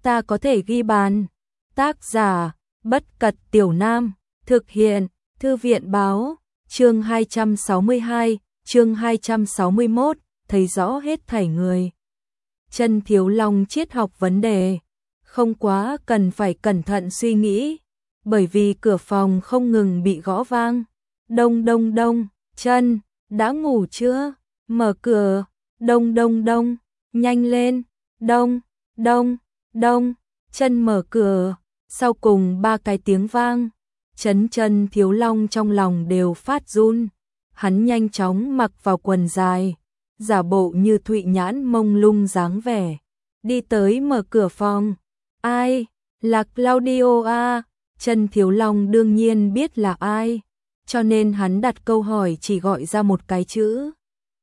ta có thể ghi bàn. Tác giả, Bất Cật Tiểu Nam, thực hiện, Thư viện báo, chương 262, chương 261, thấy rõ hết thảy người. Chân Thiếu Long triết học vấn đề, không quá cần phải cẩn thận suy nghĩ, bởi vì cửa phòng không ngừng bị gõ vang. Đông đông đông, Chân, đã ngủ chưa? Mở cửa, đông đông đông, nhanh lên, đông, đông, đông, Chân mở cửa, sau cùng 3 cái tiếng vang. Chân Thiếu Long trong lòng đều phát run, hắn nhanh chóng mặc vào quần dài, giả bộ như Thụy Nhãn mông lung dáng vẻ, đi tới mở cửa phòng. Ai? Là Claudio à? Chân Thiếu Long đương nhiên biết là ai, cho nên hắn đặt câu hỏi chỉ gọi ra một cái chữ.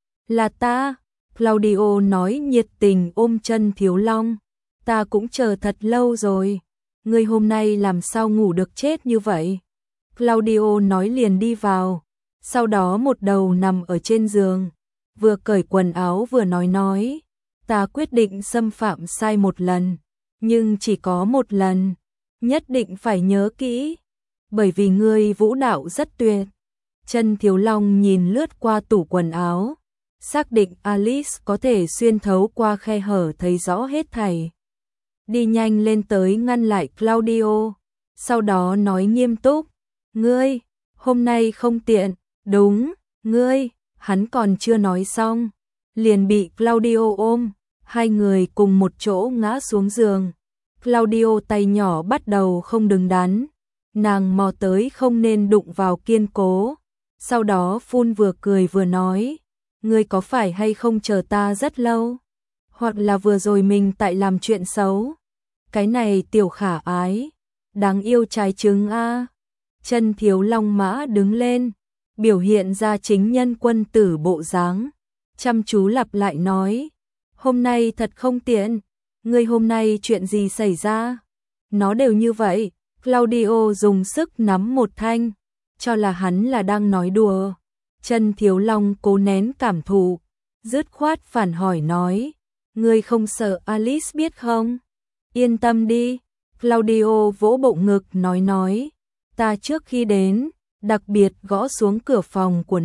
Là ta. Claudio nói nhiệt tình ôm Chân Thiếu Long. Ta cũng chờ thật lâu rồi. Ngươi hôm nay làm sao ngủ được chết như vậy? Claudio nói liền đi vào, sau đó một đầu nằm ở trên giường, vừa cởi quần áo vừa nói, ta quyết định xâm phạm sai một lần, nhưng chỉ có một lần, nhất định phải nhớ kỹ, bởi vì ngươi vũ đạo rất tuyệt. Chân Thiếu Long nhìn lướt qua tủ quần áo, xác định Alice có thể xuyên thấu qua khe hở thấy rõ hết thảy. Đi nhanh lên tới ngăn lại Claudio, sau đó nói nghiêm túc, ngươi, hôm nay không tiện. Đúng, ngươi. Hắn còn chưa nói xong, liền bị Claudio ôm, hai người cùng một chỗ ngã xuống giường. Claudio tay nhỏ bắt đầu không đứng đắn, nàng mò tới không nên đụng vào kiên cố, sau đó phun vừa cười vừa nói, ngươi có phải hay không chờ ta rất lâu, hoặc là vừa rồi mình tại làm chuyện xấu. Cái này tiểu khả ái, đáng yêu trái trứng a. Chân Thiếu Long mã đứng lên, biểu hiện ra chính nhân quân tử bộ dáng, chăm chú lặp lại nói, hôm nay thật không tiện, ngươi hôm nay chuyện gì xảy ra? Nó đều như vậy. Claudio dùng sức nắm một thanh, cho là hắn là đang nói đùa. Chân Thiếu Long cố nén cảm thụ, dứt khoát phản hỏi nói, ngươi không sợ Alice biết không? Yên tâm đi. Claudio vỗ bộ ngực nói, ta trước khi đến, đặc biệt gõ xuống cửa phòng của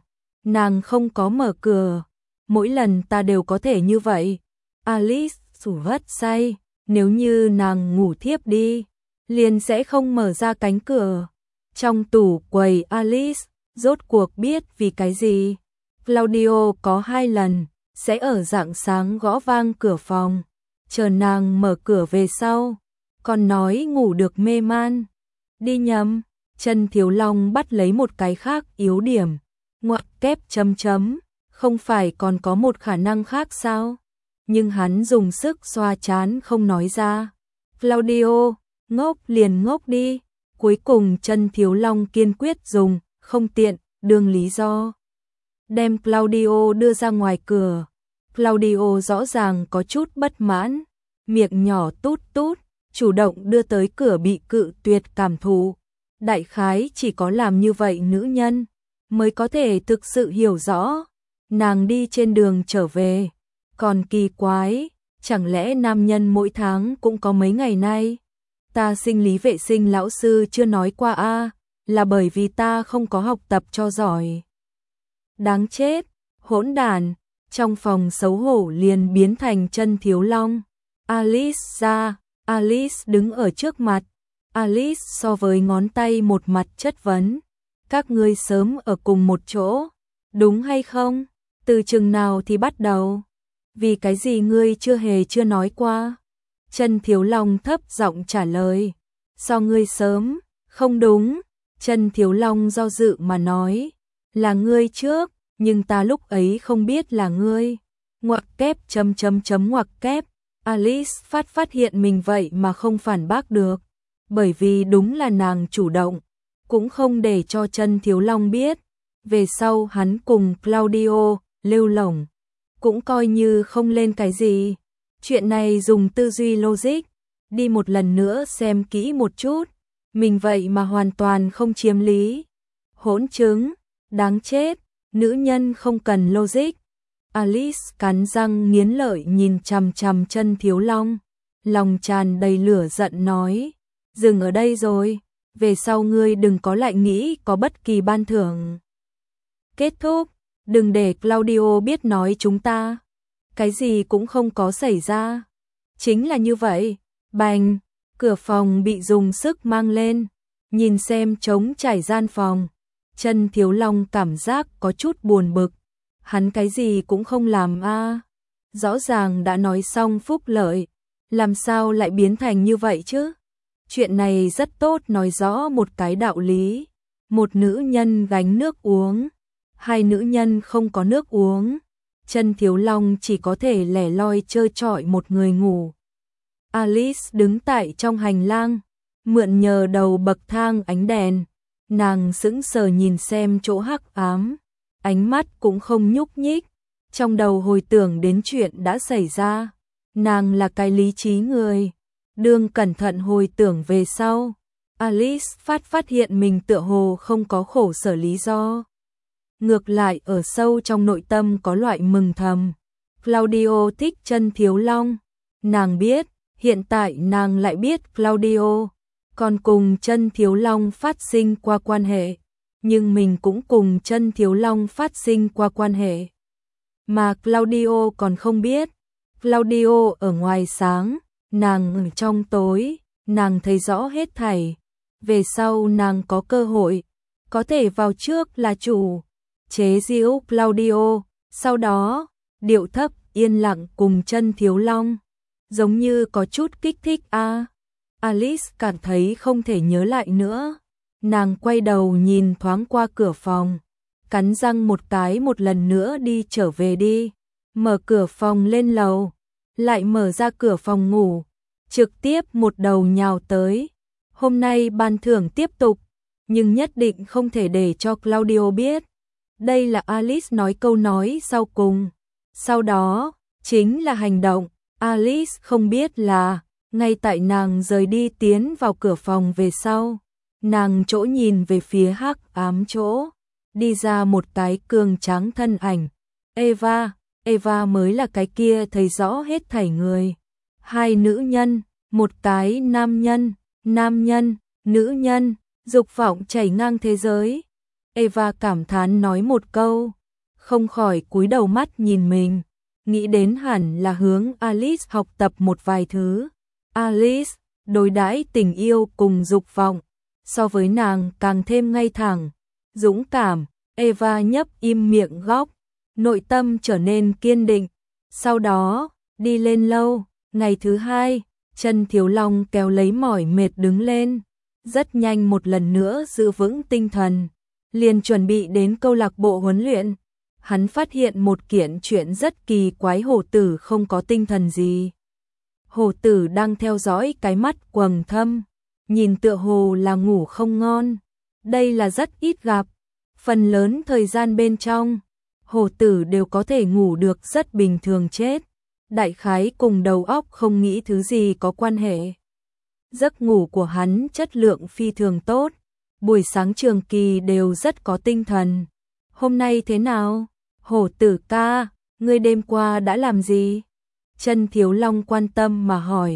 nàng không có mở cửa, mỗi lần ta đều có thể như vậy. Alice ngủ rất say, nếu như nàng ngủ thiếp đi, liền sẽ không mở ra cánh cửa. Trong tủ quầy Alice, rốt cuộc biết vì cái gì, Claudio có 2 lần, sẽ ở rạng sáng gõ vang cửa phòng, chờ nàng mở cửa về sau, còn nói ngủ được mê man. Đi nhầm. Chân Thiếu Long bắt lấy một cái khác yếu điểm, ngoặc kép chấm chấm, không phải còn có một khả năng khác sao? Nhưng hắn dùng sức xoa trán không nói ra. Claudio, ngốc liền ngốc đi. Cuối cùng Chân Thiếu Long kiên quyết dùng không tiện đương lý do, đem Claudio đưa ra ngoài cửa. Claudio rõ ràng có chút bất mãn, miệng nhỏ tút tút, chủ động đưa tới cửa bị cự tuyệt cảm thụ. Đại khái chỉ có làm như vậy nữ nhân mới có thể thực sự hiểu rõ. Nàng đi trên đường trở về, còn kỳ quái, chẳng lẽ nam nhân mỗi tháng cũng có mấy ngày nay? Ta sinh lý vệ sinh lão sư chưa nói qua a, là bởi vì ta không có học tập cho giỏi. Đáng chết, hỗn đản. Trong phòng xấu hổ liền biến thành Chân Thiếu Long. Alice ra. Alice đứng ở trước mặt. Alice so với ngón tay một mặt chất vấn, các ngươi sớm ở cùng một chỗ, đúng hay không? Từ chừng nào thì bắt đầu? Vì cái gì ngươi chưa nói qua? Chân Thiếu Long thấp giọng trả lời, so ngươi sớm. Không đúng. Chân Thiếu Long do dự mà nói, là ngươi trước, nhưng ta lúc ấy không biết là ngươi. Ngoặc kép chấm chấm chấm ngoặc kép. Alice phát hiện mình vậy mà không phản bác được, bởi vì đúng là nàng chủ động, cũng không để cho Chân Thiếu Long biết. Về sau hắn cùng Claudio lêu lổng, cũng coi như không lên cái gì. Chuyện này dùng tư duy logic, đi một lần nữa xem kỹ một chút, mình vậy mà hoàn toàn không chiếm lý. Hỗn trứng, đáng chết, nữ nhân không cần logic. Alice cắn răng nghiến lợi nhìn chằm chằm Chân Thiếu Long, lòng tràn đầy lửa giận nói, dừng ở đây rồi, về sau ngươi đừng có lại nghĩ có bất kỳ ban thưởng. Kết thúc, đừng để Claudio biết nói chúng ta, cái gì cũng không có xảy ra. Chính là như vậy, bành, cửa phòng bị dùng sức mang lên, nhìn xem trống trải gian phòng. Chân Thiếu Long cảm giác có chút buồn bực, hắn cái gì cũng không làm a, rõ ràng đã nói xong phúc lợi, làm sao lại biến thành như vậy chứ? Chuyện này rất tốt nói rõ một cái đạo lý, một nữ nhân gánh nước uống, hai nữ nhân không có nước uống, Chân Thiếu Long chỉ có thể lẻ loi trơ trọi một người ngủ. Alice đứng tại trong hành lang, mượn nhờ đầu bậc thang ánh đèn, nàng sững sờ nhìn xem chỗ hắc ám, ánh mắt cũng không nhúc nhích, trong đầu hồi tưởng đến chuyện đã xảy ra. Nàng là cái lý trí người, đương cẩn thận hồi tưởng về sau, Alice phát hiện mình tựa hồ không có khổ sở lý do. Ngược lại ở sâu trong nội tâm có loại mừng thầm. Claudio thích Chân Thiếu Long, nàng biết, hiện tại nàng lại biết Claudio còn cùng Chân Thiếu Long phát sinh qua quan hệ, nhưng mình cũng cùng Chân Thiếu Long phát sinh qua quan hệ. Mà Claudio còn không biết, Claudio ở ngoài sáng, nàng ở trong tối, nàng thấy rõ hết thảy. Về sau nàng có cơ hội, có thể vào trước là chủ, chế giễu Claudio, sau đó, điệu thấp, yên lặng cùng Chân Thiếu Long. Giống như có chút kích thích a. Alice cảm thấy không thể nhớ lại nữa. Nàng quay đầu nhìn thoáng qua cửa phòng, cắn răng một cái một lần nữa đi trở về đi. Mở cửa phòng lên lầu, lại mở ra cửa phòng ngủ, trực tiếp một đầu nhào tới. Hôm nay ban thưởng tiếp tục, nhưng nhất định không thể để cho Claudio biết. Đây là Alice nói câu nói sau cùng. Sau đó, chính là hành động. Alice không biết là, ngay tại nàng rời đi tiến vào cửa phòng về sau, nàng chỗ nhìn về phía hắc ám chỗ, đi ra một cái cường tráng thân ảnh. Eva mới là cái kia thấy rõ hết thảy người. Hai nữ nhân, một cái nam nhân, nữ nhân, dục vọng chảy ngang thế giới. Eva cảm thán nói một câu, không khỏi cúi đầu mắt nhìn mình, nghĩ đến hẳn là hướng Alice học tập một vài thứ. Alice đối đãi tình yêu cùng dục vọng, so với nàng càng thêm ngay thẳng, dũng cảm. Eva nhấp im miệng góc, nội tâm trở nên kiên định. Sau đó, đi lên lâu, ngày thứ hai, Chân Thiếu Long kéo lấy mỏi mệt đứng lên, rất nhanh một lần nữa giữ vững tinh thần, liền chuẩn bị đến câu lạc bộ huấn luyện. Hắn phát hiện một kiện chuyện rất kỳ quái, hổ tử không có tinh thần gì. Hổ tử đang theo dõi cái mắt quầng thâm, nhìn tựa hồ là ngủ không ngon. Đây là rất ít gặp, phần lớn thời gian bên trong, hổ tử đều có thể ngủ được rất bình thường chết. Đại khái cùng đầu óc không nghĩ thứ gì có quan hệ. Giấc ngủ của hắn chất lượng phi thường tốt, buổi sáng trường kỳ đều rất có tinh thần. Hôm nay thế nào? Hổ tử ca, ngươi đêm qua đã làm gì? Chân Thiếu Long quan tâm mà hỏi.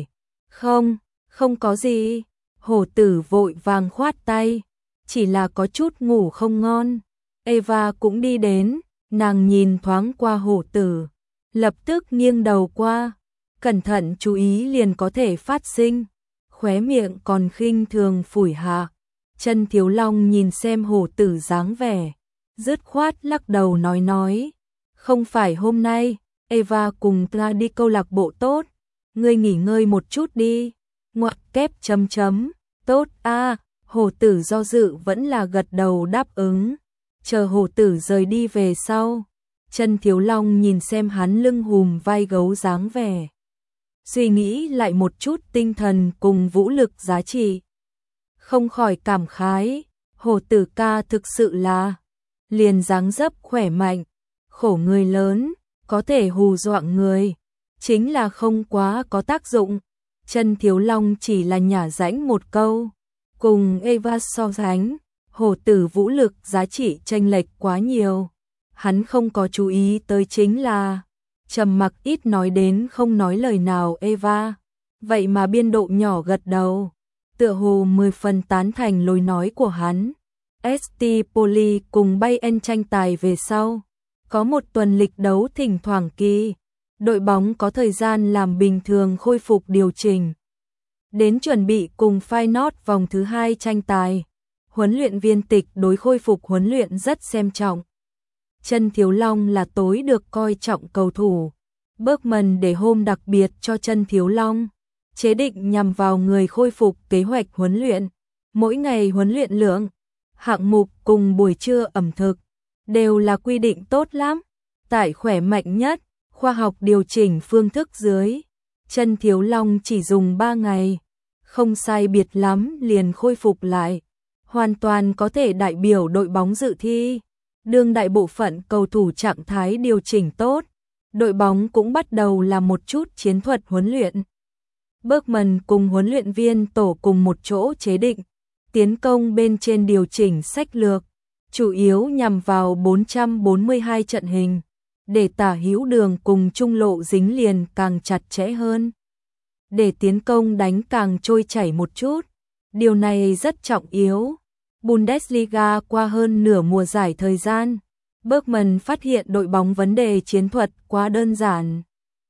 Không có gì. Hổ tử vội vàng khoát tay, chỉ là có chút ngủ không ngon. Eva cũng đi đến, nàng nhìn thoáng qua hổ tử, lập tức nghiêng đầu qua, cẩn thận chú ý liền có thể phát sinh, khóe miệng còn khinh thường phủi hạ. Chân Thiếu Long nhìn xem hổ tử dáng vẻ, dứt khoát lắc đầu nói, không phải hôm nay, Eva cùng ta đi câu lạc bộ tốt, ngươi nghỉ ngơi một chút đi. Ngoặc kép chấm, tốt a. Hổ tử do dự vẫn là gật đầu đáp ứng. Chờ hổ tử rời đi về sau, Chân Thiếu Long nhìn xem hắn lưng hùm vai gấu dáng vẻ, suy nghĩ lại một chút tinh thần cùng vũ lực giá trị, không khỏi cảm khái, hổ tử ca thực sự là liền dáng dấp khỏe mạnh, khổ người lớn, có thể hù dọa người, chính là không quá có tác dụng. Chân Thiếu Long chỉ là nhả rãnh một câu, cùng Eva so sánh, hổ tử vũ lực giá trị chênh lệch quá nhiều. Hắn không có chú ý tới chính là trầm mặc ít nói đến không nói lời nào Eva. Vậy mà biên độ nhỏ gật đầu, tựa hồ 10 phần tán thành lối nói của hắn. ST Poli cùng Bayern tranh tài về sau, có một tuần lịch đấu thỉnh thoảng kỳ, đội bóng có thời gian làm bình thường khôi phục điều chỉnh. Đến chuẩn bị cùng Feyenoord vòng thứ 2 tranh tài, huấn luyện viên Tịch đối khôi phục huấn luyện rất xem trọng. Chân Thiếu Long là tối được coi trọng cầu thủ. Bergman để hôm đặc biệt cho Chân Thiếu Long, chế định nhằm vào người khôi phục kế hoạch huấn luyện. Mỗi ngày huấn luyện lượng, hạng mục cùng buổi trưa ẩm thực, đều là quy định tốt lắm. Tại khỏe mạnh nhất, khoa học điều chỉnh phương thức dưới, Chân Thiếu Long chỉ dùng 3 ngày, không sai biệt lắm liền khôi phục lại, hoàn toàn có thể đại biểu đội bóng dự thi. Đương đại bộ phận cầu thủ trạng thái điều chỉnh tốt, đội bóng cũng bắt đầu làm một chút chiến thuật huấn luyện. Bergman cùng huấn luyện viên tổ cùng một chỗ chế định, tiến công bên trên điều chỉnh sách lược, chủ yếu nhằm vào 442 trận hình, để tả hữu đường cùng trung lộ dính liền càng chặt chẽ hơn, để tiến công đánh càng trôi chảy một chút. Điều này rất trọng yếu. Bundesliga qua hơn nửa mùa giải thời gian, Bergman phát hiện đội bóng vấn đề chiến thuật quá đơn giản.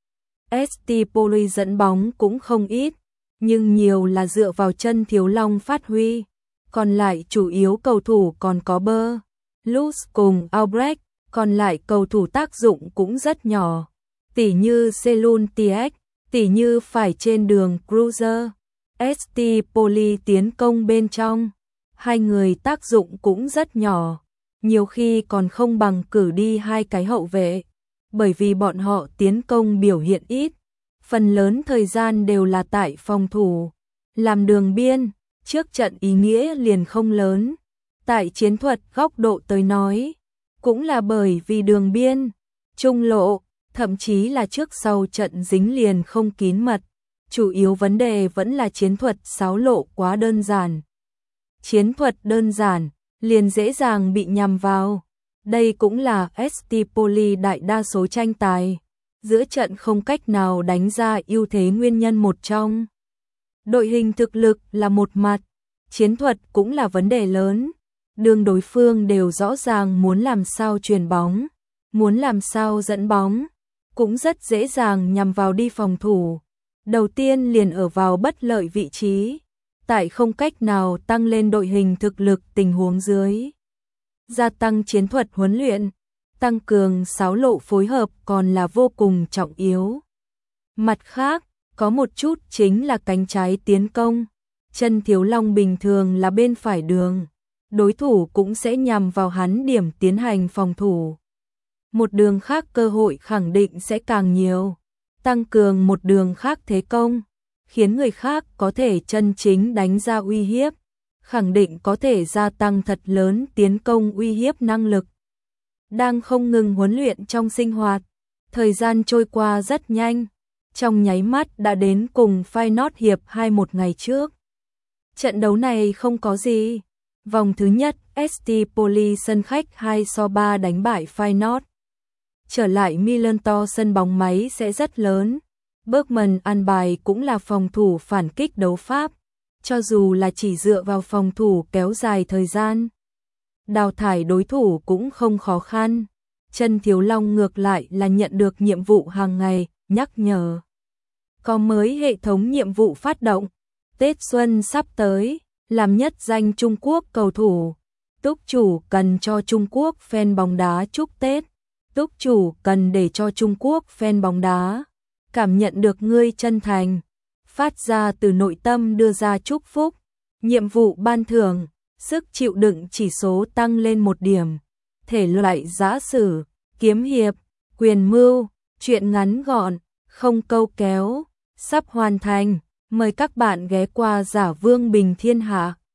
ST Poli dẫn bóng cũng không ít, nhưng nhiều là dựa vào Chân Thiếu Long phát huy, còn lại chủ yếu cầu thủ còn có Bơ, Lutz cùng Albrecht, còn lại cầu thủ tác dụng cũng rất nhỏ, tỉ như Selun Tiek, tỉ như phải trên đường Cruiser. ST Poli tiến công bên trong, hai người tác dụng cũng rất nhỏ, nhiều khi còn không bằng cử đi hai cái hậu vệ, bởi vì bọn họ tiến công biểu hiện ít, phần lớn thời gian đều là tại phòng thủ, làm đường biên, trước trận ý nghĩa liền không lớn. Tại chiến thuật góc độ tới nói, cũng là bởi vì đường biên, trung lộ, thậm chí là trước sau trận dính liền không kín mật, chủ yếu vấn đề vẫn là chiến thuật xáo lộ quá đơn giản. Chiến thuật đơn giản, liền dễ dàng bị nhằm vào. Đây cũng là ST Poli đại đa số tranh tài, giữa trận không cách nào đánh ra ưu thế nguyên nhân một trong. Đội hình thực lực là một mặt, chiến thuật cũng là vấn đề lớn. Đương đối phương đều rõ ràng muốn làm sao chuyền bóng, muốn làm sao dẫn bóng, cũng rất dễ dàng nhằm vào đi phòng thủ. Đầu tiên liền ở vào bất lợi vị trí, tại không cách nào tăng lên đội hình thực lực tình huống dưới. Gia tăng chiến thuật huấn luyện, tăng cường xáo lộ phối hợp còn là vô cùng trọng yếu. Mặt khác, có một chút chính là cánh trái tiến công. Chân Thiếu Long bình thường là bên phải đường, đối thủ cũng sẽ nhằm vào hắn điểm tiến hành phòng thủ. Một đường khác cơ hội khẳng định sẽ càng nhiều, tăng cường một đường khác thế công, khiến người khác có thể chân chính đánh ra uy hiếp, khẳng định có thể gia tăng thật lớn tiến công uy hiếp năng lực. Đang không ngừng huấn luyện trong sinh hoạt, thời gian trôi qua rất nhanh, trong nháy mắt đã đến cùng Feyenoord hiệp 2 một ngày trước. Trận đấu này không có gì, vòng thứ nhất ST Poli sân khách 2-3 đánh bại Feyenoord. Trở lại Millantor sân bóng máy sẽ rất lớn. Bergman an bài cũng là phòng thủ phản kích đấu pháp, cho dù là chỉ dựa vào phòng thủ kéo dài thời gian, đào thải đối thủ cũng không khó khăn. Chân Thiếu Long ngược lại là nhận được nhiệm vụ hàng ngày, nhắc nhở. Có mới hệ thống nhiệm vụ phát động, Tết Xuân sắp tới, làm nhất danh Trung Quốc cầu thủ. Túc chủ cần cho Trung Quốc fan bóng đá chúc Tết. Túc chủ cần để cho Trung Quốc fan bóng đá cảm nhận được ngươi chân thành, phát ra từ nội tâm đưa ra chúc phúc. Nhiệm vụ ban thưởng, sức chịu đựng chỉ số tăng lên 1 điểm. Thể loại giã sử, kiếm hiệp, quyền mưu, truyện ngắn gọn, không câu kéo, sắp hoàn thành. Mời các bạn ghé qua Giả Vương Bình Thiên Hạ.